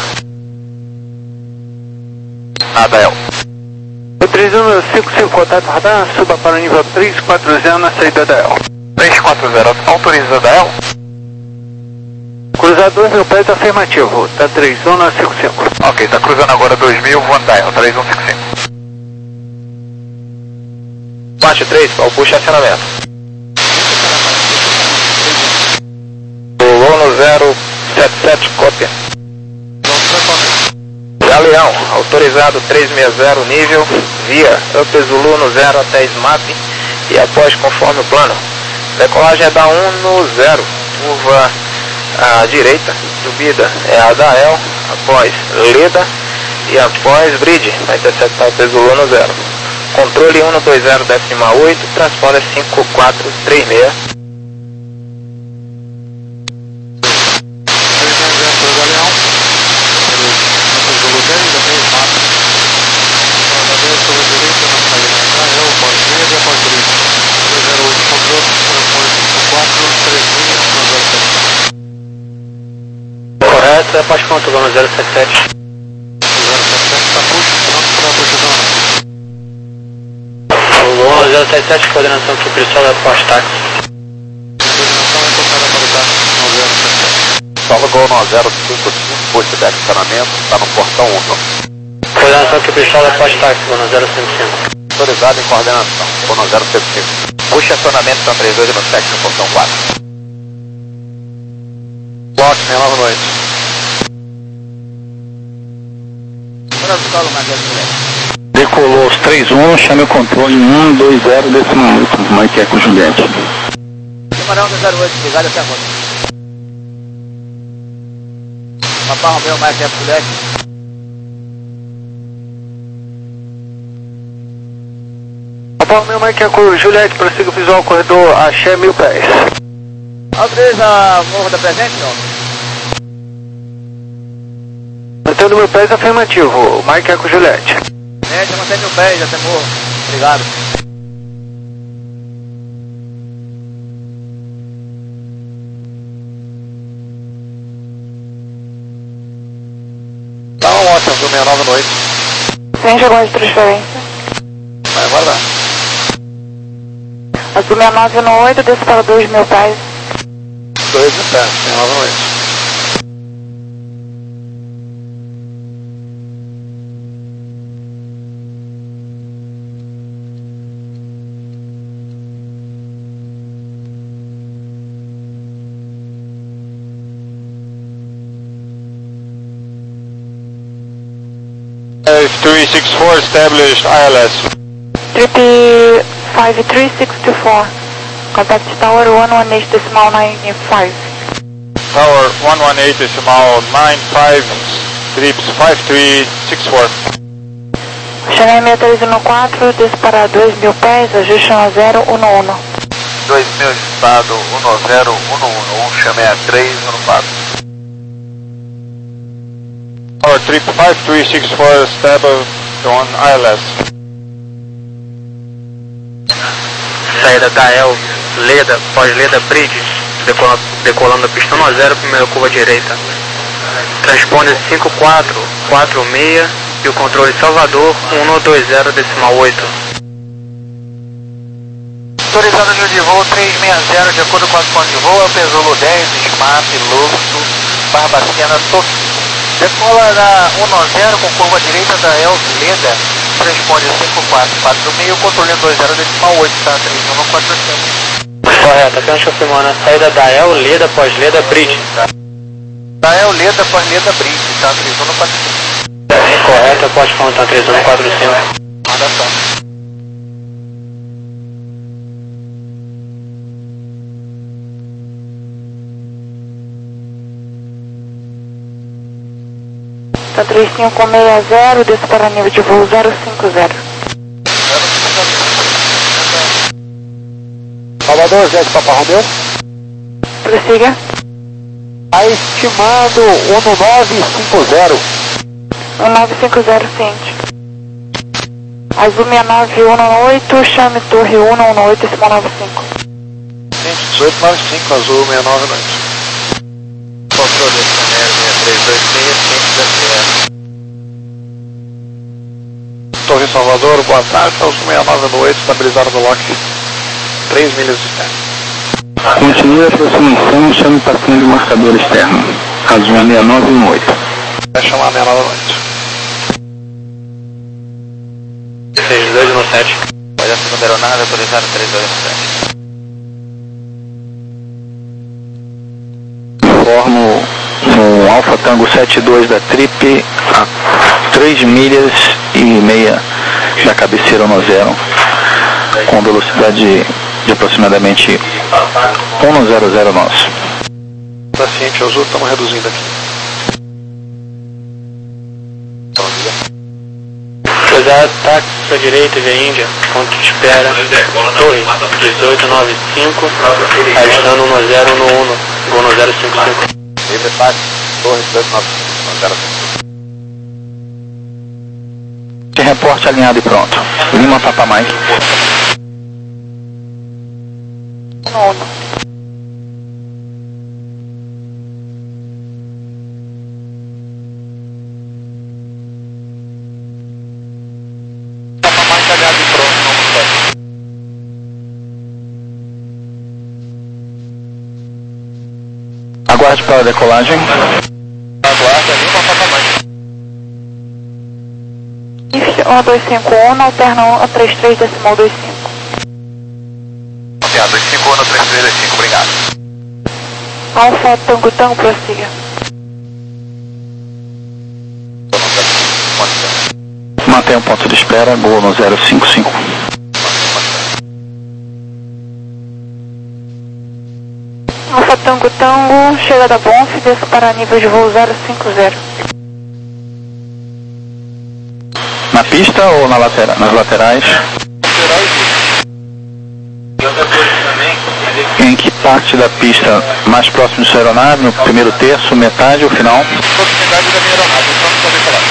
Adael. três um cinco cinco, contato radar, suba para o nível três quatro zero na saída da El. três quatro zero, autoriza da El? Cruzar dois mil pés afirmativo, tá três um cinco cinco. Ok, está cruzando agora dois mil, voando da El, três um cinco cinco. Parte três, ao push acionamento. O zero sete sete, cópia. Galeão, autorizado trezentos e sessenta nível, via Up Zulu no zero até S M A P e após conforme o plano. Decolagem é da um no zero, curva à direita, subida é a Dael, após Leda e após Bridge, vai interceptar o peso Lula no zero. Controle um dois zero decimal oito, transponder cinco quatro três seis. Correto, é parte conta, zona zero sete sete. zero sete sete, tá puxo, pronto para a puxadona. Zona zero sete sete, coordenação aqui, pessoal é pós-táxi. Coordenação é tocada para o táxi no zero sete sete. Salva Gol no zero cinco cinco, posto de acionamento, está no portão um. Coordenação aqui, pessoal é pós-táxi, zona zero cinco cinco. Autorizado em coordenação, Gol no zero cinco cinco. Puxa acionamento para três dois no sete no portão quatro. Block, meia nova noite. Decolou os três um, chame o controle um dois zero decimal oito, Mike Eco Juliette. Camarão zero oito, ligado até agora. Papai Romeu, Mike Eco Juliette. Papai Romeu, Mike Eco Juliette, prossiga visual corredor Axé mil pés. Autoriza Morro da Presente, não? Mantendo mil pés afirmativo, Mike Eco Juliette. Média, mantém mil pés, até morro. Obrigado. Tá um ótimo, azul meia nova noite. Sem jogar de transferência. Vai aguardar. Azul sessenta e nove no oito, desce para dois mil pés. dois mil pés, meia nova noite. three six four established I L S. Trip five three six two four. Contact Tower one one eight decimal nine five. Tower one one eight decimal nine five, trips five three six four. Chame seis três um quatro, desce para dois mil pés, ajuste no zero um um. dois mil estado um zero um um um, chame a três um quatro. Tower trip five three six four established on I L S. Saída da El, Leda, pós-Leda, Bridge, decolando, decolando a pistão no zero, primeira curva direita. Transponder cinco quatro quatro seis e o controle Salvador um dois zero decimal oito. Autorizado linha de voo três seis zero, de acordo com a plano de voo, é o Pesulo dez, Smart, Luxo, Barbacena, Tokyo. Decola da um zero com curva direita da El Leda, responde cinco quatro quatro seis, controle dois zero decimal oito, tá? três um quatro cinco. Correto, apenas confirmando a saída da El, Leda, pós-Leda, Bridge. Da El Leda, pós-Leda, Bridge, tá? três um quatro cinco. Correto, pode contar três um quatro cinco. Manda só. Tá três cinco seis zero, desce para nível de voo zero cinco zero. Salvador, Zé de Papai Romeu. Prossiga. Tá estimado um nove cinco zero. um nove cinco zero, ciente. Azul sessenta e nove um oito, chame torre um um oito, decimal nove cinco. dezoito nove cinco, azul sessenta e nove noite. Controle seis três dois seis, ciente da Sierra. Torre Salvador, boa tarde, azul sessenta e nove no oito, estabilizado no lock três milhas de terra. Continue a aproximação, chame passinho de marcador externo. Azul sessenta e nove um oito. Vai chamar meia nova noite. seis dois um sete. Pode assumir aeronave, autorizado três dois um sete. Informo no Alfa Tango setenta e dois da Trip a três milhas e meia da cabeceira no zero, com velocidade de aproximadamente um zero zero nosso. Ciente Azul, estamos reduzindo aqui. Cruzado, táxi, sua direita, via Índia, ponto de espera, torre, dezoito noventa e cinco, ajustando um zero no um, gol no zero cinco cinco. Livre táxi, torre, dezoito noventa e cinco, zero cinco. De reporte alinhado e pronto. Lima Papa Mike. Nono. Papa Mike alinhado e pronto, vamos lá. Aguarde para a decolagem. Aguarda, Lima Papa Mike. um dois cinco um, alterna um três três decimal dois cinco. Ok, dois cinco um, três três dois cinco, obrigado. Alfa, tango, tango, prossiga. Mantenha o ponto de espera, gol no zero cinco cinco. Alfa, tango, tango, chega da Bonf, desce para nível de voo zero cinco zero. Na pista ou na latera, nas laterais? Em que parte da pista mais próximo de sua aeronave? No primeiro terço, metade ou final? Proximidade da minha aeronave, vamos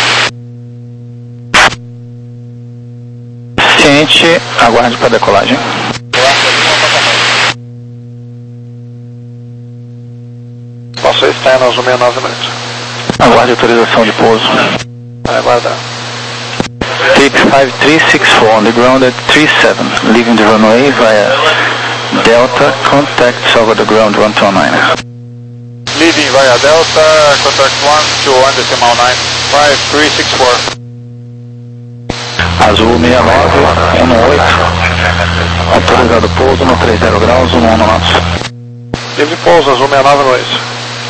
poder falar. Ciente, aguarde para a decolagem. Aguarda, Lima Papa Mike. Posso externo ao sessenta e nove noite. Aguarde autorização de pouso. Vai aguardar. Take five three six four on the ground at three seven, leaving the runway via Delta, contact over the ground one two nine. Leaving via Delta, contact one two one decimal nine, five three six four. Azul sessenta e nove, dezoito, autorizado pouso no trinta graus, um um knots. Livre pouso, Azul sessenta e nove noite.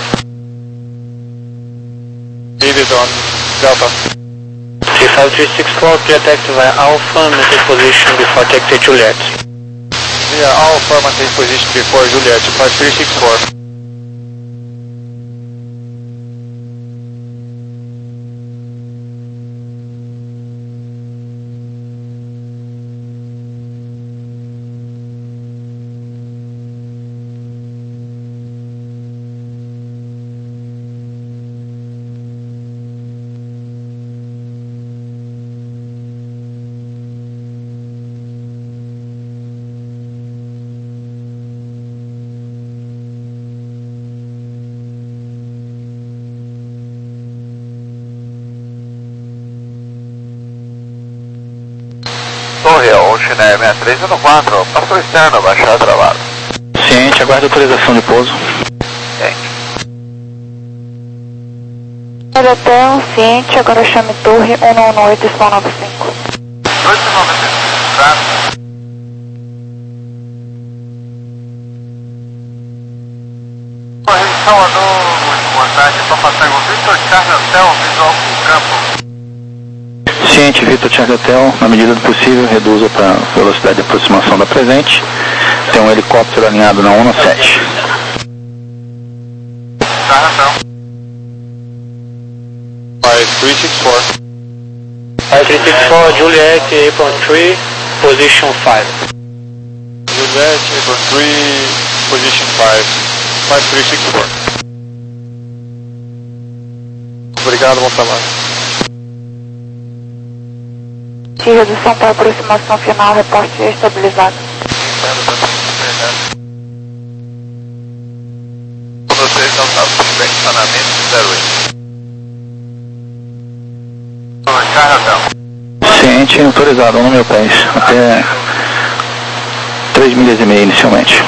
Leave on Delta. three five three six four, clear taxi via Alpha, maintain position before taxi Juliet. Via Alpha, maintain position before Juliet, five three six four. Torre, Ocean sessenta e três um quatro, passou externo, baixar travado. Ciente, aguarde autorização de pouso. Olha até o ciente, agora chame torre um um oito decimal nove cinco. oito noventa e cinco, tá? Torre de Salvador, muito boa tarde, Papa Tango Victor, Charlie Hotel, visual com campo. Ciente, Vitor Charlie Hotel, na medida do possível, reduza para a velocidade de aproximação da presente. Tem um helicóptero alinhado na um sete. Charlie Hotel. five three six four. five three six four, Juliet, apron three, position five. Juliet, apron three, position five. five three six four. Obrigado, bom trabalho. De redução para aproximação final, reporte estabilizado. Vocês não sabem se bem estacionamento zero oito. Carravel. Ciente, autorizado, um no meu pés, até três milhas e meia inicialmente.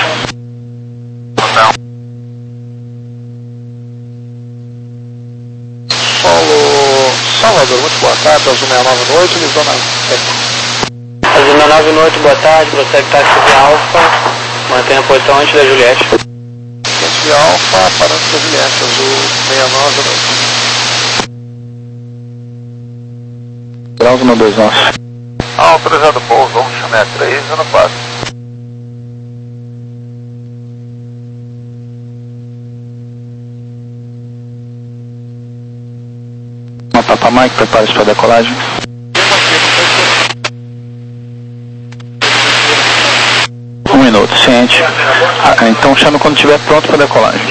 Solo Salvador, muito boa tarde, Azul sessenta e nove noite, Lisona Eco. Azul sessenta e nove noite, boa tarde, prossegue táxi via Alpha, mantenha a posição antes da Juliette. Ciente Alfa, parando para Juliette, Azul sessenta e nove noite. Graus no dois nove. Autorizado pouso, vamos chamar três, eu não passo. Papa Mike, prepare-se para decolagem. Um minuto, ciente. Ah, então chame quando estiver pronto para decolagem.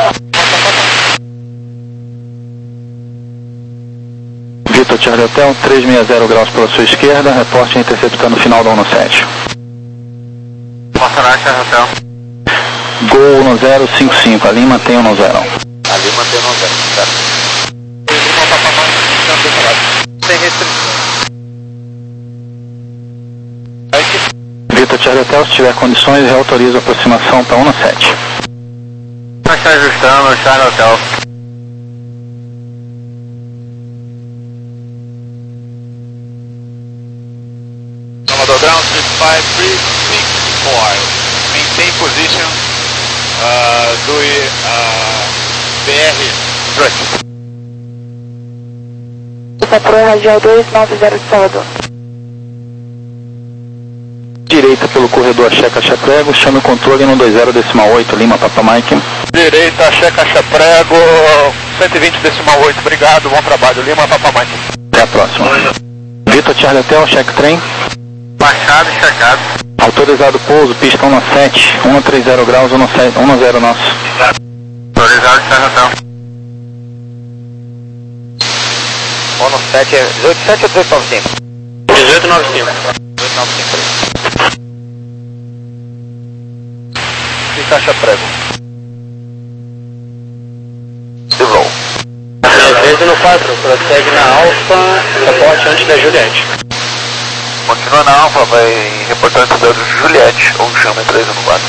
Vitor Charlie Hotel, trezentos e sessenta graus pela sua esquerda, reporte interceptando o final da um sete. Passará, Charlie Hotel. Gol um zero cinco cinco, a Lima tem um zero. A Lima tem um zero, certo? Sem restrição. Vitor Charlie Hotel, se tiver condições, reautoriza a aproximação para um sete. Nós estamos ajustando, Charlie Hotel. Commodore Ground three five three six four. Maintain position. Uh, do uh, B R Truck. Patrulha radial dois nove zero de Salvador. Direita pelo corredor Axé Caixa Prego, chame o controle no dois zero decimal oito, Lima Papa Mike. Direita, Axé Caixa Prego, cento e vinte decimal oito, obrigado, bom trabalho, Lima Papa Mike. Até a próxima. Vitor Charlie Hotel, check trem. Baixado e checado. Autorizado pouso, pista um sete, cento e trinta graus, um zero nosso. Autorizado, Charlie Hotel. um sete é dezoito sete ou dezoito nove cinco? dezoito nove cinco. dezoito nove cinco. E Caixa Prego. Devolve. treze no quatro, prossegue na Alfa, reporte antes da Juliette. Continua na Alfa, vai reportar o dado de Juliette, ou chama treze no quatro.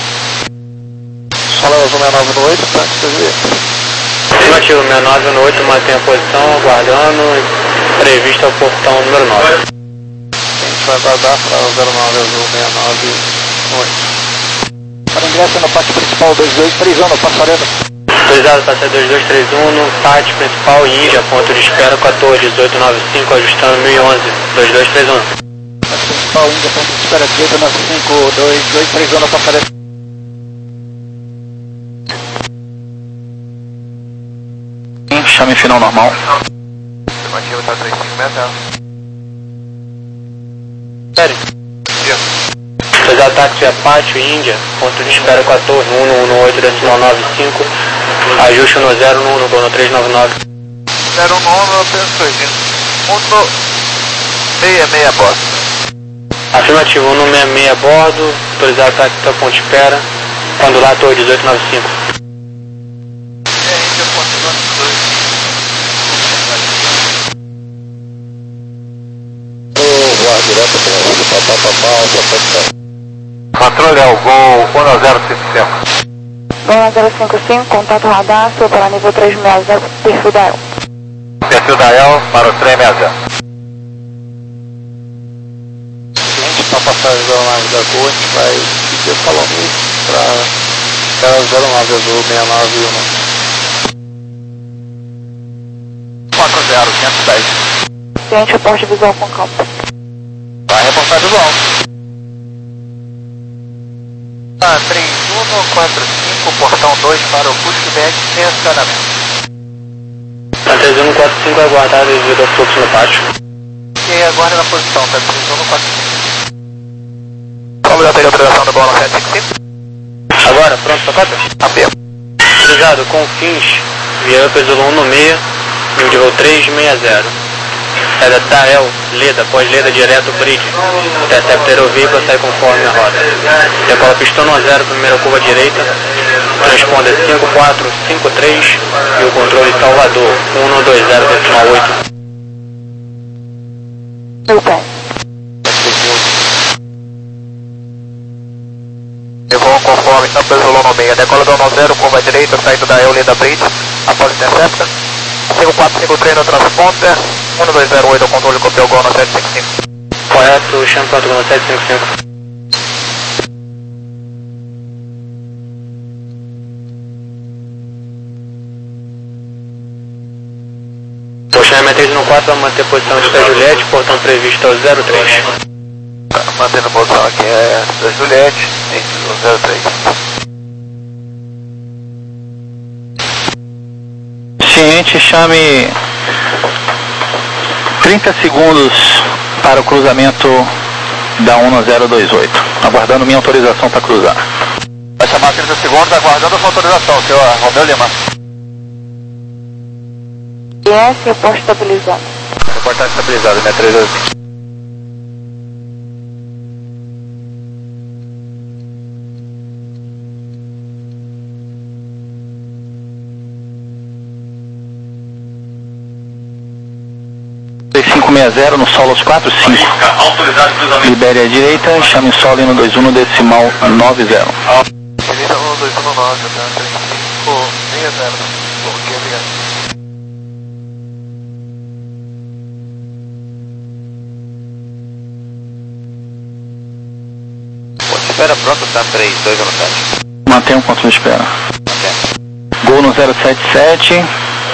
Fala o sessenta e nove no oito, tá? Juliette. Afirmativo sessenta e nove no oito, mantém a posição, aguardando, previsto ao portão número nove. A gente vai aguardar para o zero nove azul sessenta e nove no oito. Para ingresso na parte principal dois dois três um, passarela. Autorizado para dois dois três um, no pátio principal Índia, ponto de espera quatorze, dezoito nove cinco, ajustando mil e onze, dois dois três um. Pátio principal Índia, ponto de espera dezoito nove cinco, dois dois três um, passarela. Chame final normal. Afirmativo tá três cinco seis zero. Sério? Dois ataques via pátio Índia, ponto de espera quatorze, um um oito decimal nove cinco, ajuste no zero no um, no três nove nove. zero nove, eu penso aí. um seis seis a bordo. Afirmativo, um seis seis a bordo, autorizado ataque para ponto de espera, pandulator dezoito nove cinco. E a Índia continua no dois. Direto para o papá, papá, Controle ao gol um zero cinco cinco. Gol zero cinco cinco, contato radar, sou para nível três sessenta, perfil da E L. Perfil da E L para o três sessenta. Cliente para passagem da nave da Gol, a gente vai pedir o calomio para o zero nove azul sessenta e nove um. quatro zero, quinhentos e dez. Cliente, reporte visual com campo. Vai reportar visual. Ah, três um quatro cinco, portão dois para o pushback sem acionamento. três um quatro cinco aguardado devido ao fluxo no pátio. E aguarde na posição, tá? três um quatro cinco. Como já tem autorização do Bola sete cinco cinco? Agora, pronto para cota? A B. Autorizado com fins via Upper Zulu um no meio, nível de voo três seis zero. Saída da E L, Leda, pós-Leda direto Bridge. Intercepta aeroveículo, sai conforme a rota. Decola pistão um zero, primeira curva direita. Transponder cinco quatro cinco três e o controle Salvador um dois zero decimal oito. Meu pé. Levou conforme Upper Zulu no meio. Decola do um zero, curva direita, saída da E L, Leda Bridge. Após intercepta. cinco quatro cinco três no transponder. um dois zero oito, o controle copiou o gol no sete cinco cinco. Correto, chame pronto no sete cinco cinco. O chame três um quatro vai manter posição de da Juliette, portão previsto ao zero três. Tá, mantendo a posição aqui é da Juliette, o zero três. Ciente, chame trinta segundos para o cruzamento da um zero dois oito. Aguardando minha autorização para cruzar. Vai chamar trinta segundos, aguardando a sua autorização, senhor Romeu Lima. I S, reporte estabilizado. Reporte estabilizado, minha três dois zero. cinco seis zero no solo aos quatro cinco. Libere a direita, chame solo no dois um no decimal nove zero. Direita um dois um nove, três cinco seis zero. Ok, obrigado. Ponto de espera pronto, tá três dois um sete. Mantenha o ponto de espera. Gol no zero sete sete.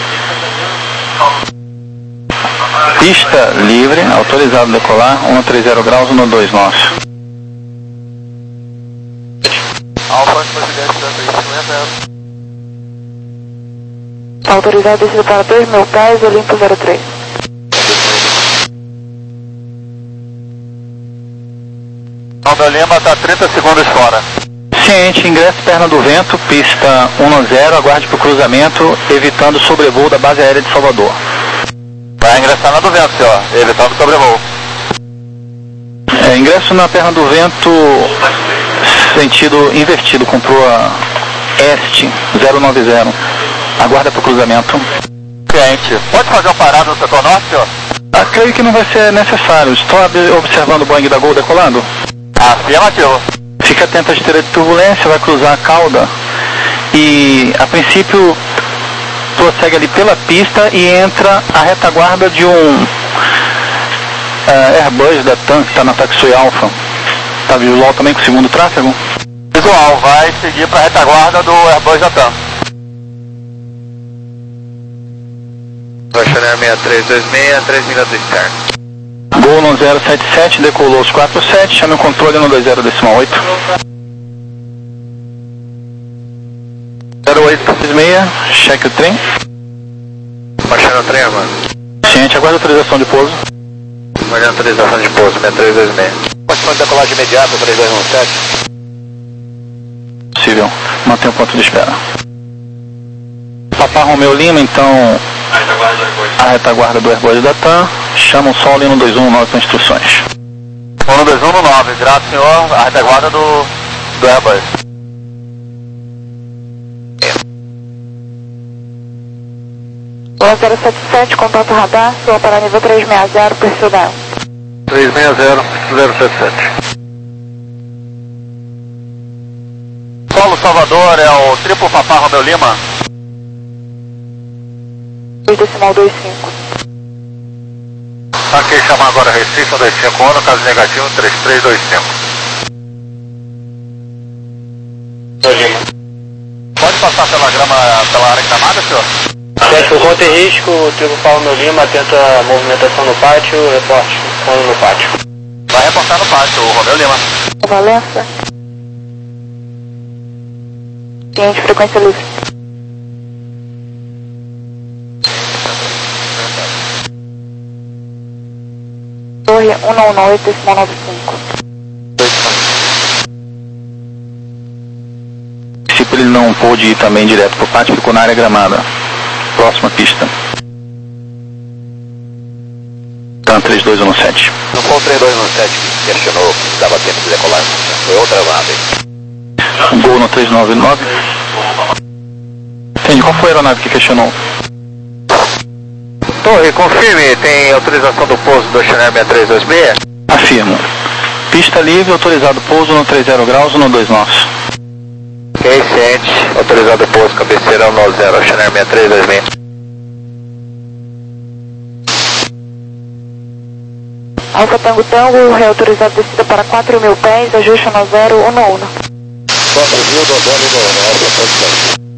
Pista livre, autorizado decolar, um trinta graus no dois nosso. Alfa, presidente da três cinco zero. Autorizado descido para dois mil pés, Olimpo zero três. Romeu Lima está trinta segundos fora. Ciente, ingresso perna do vento, pista um zero, aguarde para o cruzamento, evitando o sobrevoo da base aérea de Salvador. Vai ingressar na do vento, senhor, evitando sobrevoo. É, ingresso na perna do vento, sentido invertido, comprou a este zero nove zero. Aguarda para o cruzamento. Ciente. Pode fazer uma parada no setor norte, senhor? Ah, creio que não vai ser necessário. Estou observando o Boeing da Gol decolando. Afirmativo. Fica atento à esteira de turbulência, vai cruzar a cauda e, a princípio, prossegue ali pela pista e entra a retaguarda de um uh, Airbus da TAM, que está na Taxi Alpha. Está visual também com o segundo tráfego? Visual, vai seguir para a retaguarda do Airbus da TAM. Chanel seis três dois seis, três minutos externo. Gol no zero sete sete, decolou os quatro sete, chame o controle no dois zero decimal oito. zero oito seis, cheque o trem. Baixando o trem, mano. Ciente, aguarda autorização de pouso. Aguardando autorização de pouso, seis três dois seis. Condição de decolagem imediata, três dois um sete. Possível, mantenha o ponto de espera. Papá Romeu Lima, então, a retaguarda do Airbus da TAM, chama o solo no dois um nove para instruções. um dois um nove, grato senhor, a retaguarda do, do Airbus. um zero sete sete, contato radar, sua para nível três seis zero, perfil da três seis zero, zero sete sete. Solo Salvador é o triplo Papá Romeu Lima. dois decimal dois cinco. Ok, chamar agora Recife, um dois cinco um, no caso negativo, três três dois cinco. Pode passar pela grama, pela área gramada, senhor? Ciente, por conta e risco, o tribo Romeu Lima atenta a movimentação no pátio, reporte quando no pátio. Vai reportar no pátio, o Romeu Lima. Valença. Ciente, frequência livre. Torre um nove oito, decimal nove cinco. Se ele não pôde ir também direto para o pátio, ficou na área gramada. Próxima pista. TAM três dois um sete. Não foi o três dois um sete que questionou que estava tempo de decolar, foi outra nave. Gol no três nove nove. Entendi, qual foi a aeronave que questionou? Torre, confirme, tem autorização do pouso do Chanel seis três dois seis? Afirmo. Pista livre, autorizado pouso no trinta graus no dois nosso. Ok, ciente, autorizado pouso, cabeceira um zero, Chanel seis três dois seis. Alfa Tango Tango, reautorizado descida para quatro mil pés, ajuste no zero um um. quatro mil, do zero, do Alfa Tango Tango.